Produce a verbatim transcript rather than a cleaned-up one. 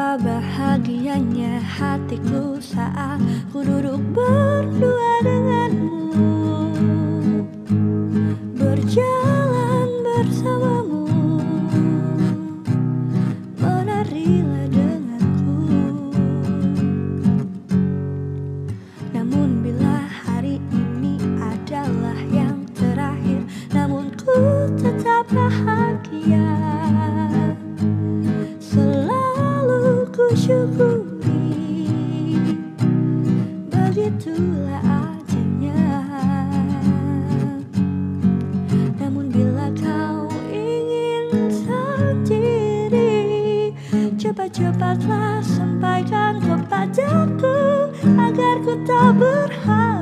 Betapa bahagianya hatiku saat ku duduk berdua denganmu, berjalan bersamamu, menarilah denganku. Namun bila hari ini adalah yang terakhir, namun ku tetap bahagia. Selalu ku syukuri, begitulah adanya. Namun bila kau ingin sendiri, cepat-cepatlah sampaikan kepadaku agar ku tak berharap.